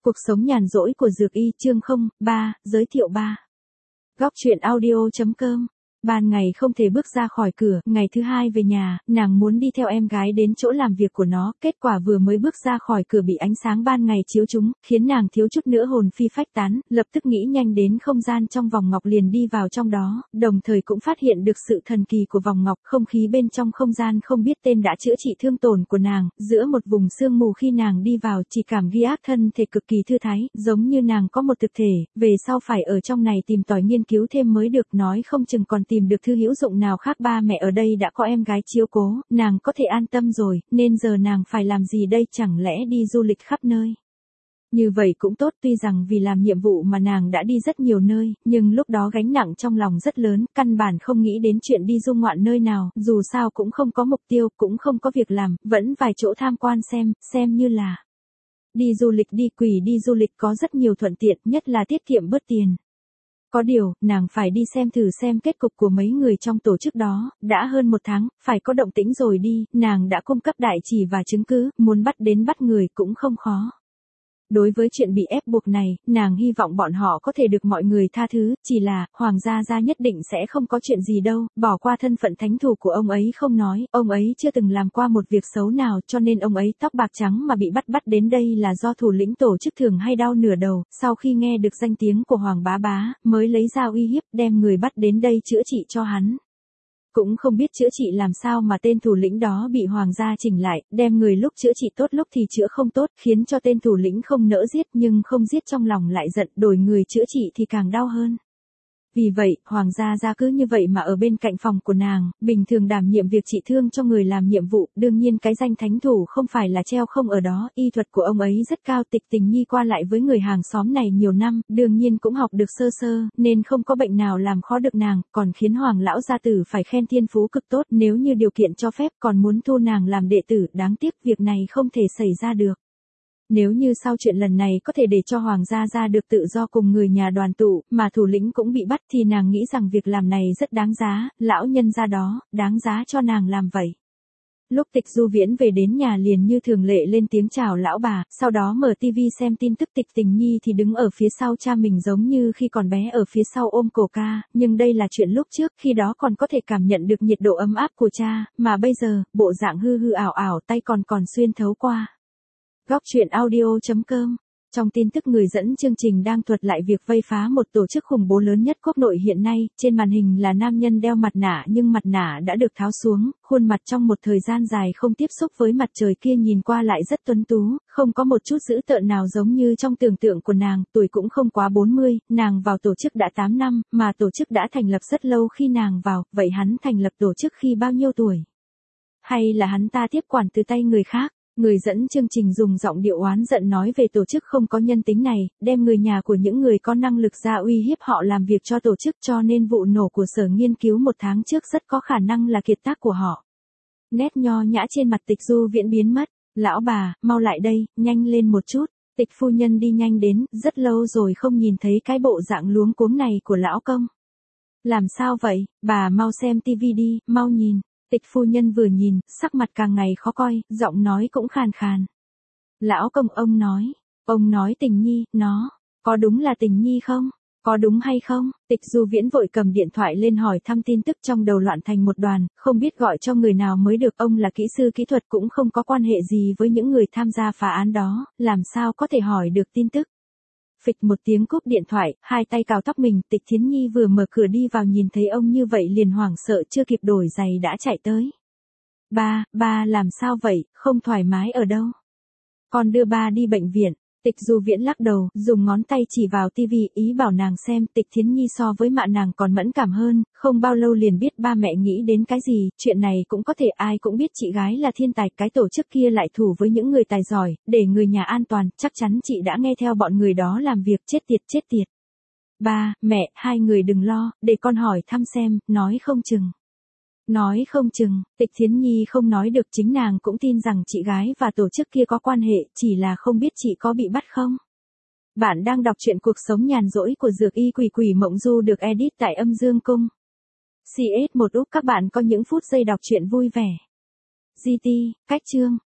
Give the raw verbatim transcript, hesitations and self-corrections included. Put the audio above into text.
Cuộc sống nhàn rỗi của Dược Y chương không ba, giới thiệu ba. Góc truyện audio chấm com. Ban ngày không thể bước ra khỏi cửa, ngày thứ hai về nhà, nàng muốn đi theo em gái đến chỗ làm việc của nó, kết quả vừa mới bước ra khỏi cửa bị ánh sáng ban ngày chiếu trúng, khiến nàng thiếu chút nữa hồn phi phách tán, lập tức nghĩ nhanh đến không gian trong vòng ngọc liền đi vào trong đó, đồng thời cũng phát hiện được sự thần kỳ của vòng ngọc, không khí bên trong không gian không biết tên đã chữa trị thương tổn của nàng, giữa một vùng sương mù khi nàng đi vào chỉ cảm ghi ác thân thể cực kỳ thư thái, giống như nàng có một thực thể, về sau phải ở trong này tìm tòi nghiên cứu thêm mới được, nói không chừng còn tìm được thư hữu dụng nào khác. Ba mẹ ở đây đã có em gái chiếu cố, nàng có thể an tâm rồi, nên giờ nàng phải làm gì đây, chẳng lẽ đi du lịch khắp nơi. Như vậy cũng tốt, tuy rằng vì làm nhiệm vụ mà nàng đã đi rất nhiều nơi, nhưng lúc đó gánh nặng trong lòng rất lớn, căn bản không nghĩ đến chuyện đi du ngoạn nơi nào, dù sao cũng không có mục tiêu, cũng không có việc làm, vẫn vài chỗ tham quan xem, xem như là đi du lịch đi. Quỷ đi du lịch có rất nhiều thuận tiện, nhất là tiết kiệm bớt tiền. Có điều, nàng phải đi xem thử xem kết cục của mấy người trong tổ chức đó, đã hơn một tháng, phải có động tĩnh rồi đi, nàng đã cung cấp đại chỉ và chứng cứ, muốn bắt đến bắt người cũng không khó. Đối với chuyện bị ép buộc này, nàng hy vọng bọn họ có thể được mọi người tha thứ, chỉ là, Hoàng gia gia nhất định sẽ không có chuyện gì đâu, bỏ qua thân phận thánh thủ của ông ấy không nói, ông ấy chưa từng làm qua một việc xấu nào, cho nên ông ấy tóc bạc trắng mà bị bắt bắt đến đây là do thủ lĩnh tổ chức thường hay đau nửa đầu, sau khi nghe được danh tiếng của Hoàng bá bá, mới lấy dao uy hiếp đem người bắt đến đây chữa trị cho hắn. Cũng không biết chữa trị làm sao mà tên thủ lĩnh đó bị Hoàng gia chỉnh lại, đem người lúc chữa trị tốt lúc thì chữa không tốt, khiến cho tên thủ lĩnh không nỡ giết nhưng không giết trong lòng lại giận, đổi người chữa trị thì càng đau hơn. Vì vậy, Hoàng gia gia cứ như vậy mà ở bên cạnh phòng của nàng, bình thường đảm nhiệm việc trị thương cho người làm nhiệm vụ, đương nhiên cái danh thánh thủ không phải là treo không ở đó, y thuật của ông ấy rất cao. Tịch Tình Nhi qua lại với người hàng xóm này nhiều năm, đương nhiên cũng học được sơ sơ, nên không có bệnh nào làm khó được nàng, còn khiến Hoàng lão gia tử phải khen thiên phú cực tốt, nếu như điều kiện cho phép còn muốn thu nàng làm đệ tử, đáng tiếc việc này không thể xảy ra được. Nếu như sau chuyện lần này có thể để cho Hoàng gia gia được tự do cùng người nhà đoàn tụ, mà thủ lĩnh cũng bị bắt thì nàng nghĩ rằng việc làm này rất đáng giá, lão nhân gia đó, đáng giá cho nàng làm vậy. Lúc Tịch Du Viễn về đến nhà liền như thường lệ lên tiếng chào lão bà, sau đó mở tivi xem tin tức. Tịch Tình Nhi thì đứng ở phía sau cha mình giống như khi còn bé ở phía sau ôm cổ ca, nhưng đây là chuyện lúc trước, khi đó còn có thể cảm nhận được nhiệt độ ấm áp của cha, mà bây giờ, bộ dạng hư hư ảo ảo, tay còn còn xuyên thấu qua. Góc truyện audio chấm com. Trong tin tức người dẫn chương trình đang thuật lại việc vây phá một tổ chức khủng bố lớn nhất quốc nội hiện nay, trên màn hình là nam nhân đeo mặt nạ nhưng mặt nạ đã được tháo xuống, khuôn mặt trong một thời gian dài không tiếp xúc với mặt trời kia nhìn qua lại rất tuấn tú, không có một chút dữ tợn nào giống như trong tưởng tượng của nàng, tuổi cũng không quá bốn mươi, nàng vào tổ chức đã tám năm, mà tổ chức đã thành lập rất lâu khi nàng vào, vậy hắn thành lập tổ chức khi bao nhiêu tuổi? Hay là hắn ta tiếp quản từ tay người khác? Người dẫn chương trình dùng giọng điệu oán giận nói về tổ chức không có nhân tính này, đem người nhà của những người có năng lực ra uy hiếp họ làm việc cho tổ chức, cho nên vụ nổ của sở nghiên cứu một tháng trước rất có khả năng là kiệt tác của họ. Nét nho nhã trên mặt Tịch Du Viễn biến mất. Lão bà, mau lại đây, nhanh lên một chút. Tịch phu nhân đi nhanh đến, rất lâu rồi không nhìn thấy cái bộ dạng luống cuống này của lão công. Làm sao vậy, bà mau xem tivi đi, mau nhìn. Tịch phu nhân vừa nhìn, sắc mặt càng ngày khó coi, giọng nói cũng khàn khàn. Lão công, ông nói, ông nói Tình Nhi, nó, có đúng là Tình Nhi không? Có đúng hay không? Tịch Du Viễn vội cầm điện thoại lên hỏi thăm tin tức, trong đầu loạn thành một đoàn, không biết gọi cho người nào mới được. Ông là kỹ sư kỹ thuật cũng không có quan hệ gì với những người tham gia phá án đó, làm sao có thể hỏi được tin tức. Phịch một tiếng cúp điện thoại, hai tay cào tóc mình. Tịch Thiến Nhi vừa mở cửa đi vào nhìn thấy ông như vậy liền hoảng sợ, chưa kịp đổi giày đã chạy tới. Ba, ba làm sao vậy, không thoải mái ở đâu? Con đưa ba đi bệnh viện. Tịch Du Viễn lắc đầu, dùng ngón tay chỉ vào tivi, ý bảo nàng xem. Tịch Thiến Nhi so với mạ nàng còn mẫn cảm hơn, không bao lâu liền biết ba mẹ nghĩ đến cái gì, chuyện này cũng có thể, ai cũng biết chị gái là thiên tài, cái tổ chức kia lại thủ với những người tài giỏi, để người nhà an toàn, chắc chắn chị đã nghe theo bọn người đó làm việc, chết tiệt chết tiệt. Ba, mẹ, hai người đừng lo, để con hỏi thăm xem, nói không chừng. Nói không chừng, Tịch Thiến Nhi không nói được, chính nàng cũng tin rằng chị gái và tổ chức kia có quan hệ, chỉ là không biết chị có bị bắt không. Bạn đang đọc truyện Cuộc Sống Nhàn Rỗi của Dược Y Quỷ Quỷ Mộng Du được edit tại Âm Dương Cung. xê ét một Úc. Các bạn có những phút giây đọc truyện vui vẻ. giê tê, cách chương.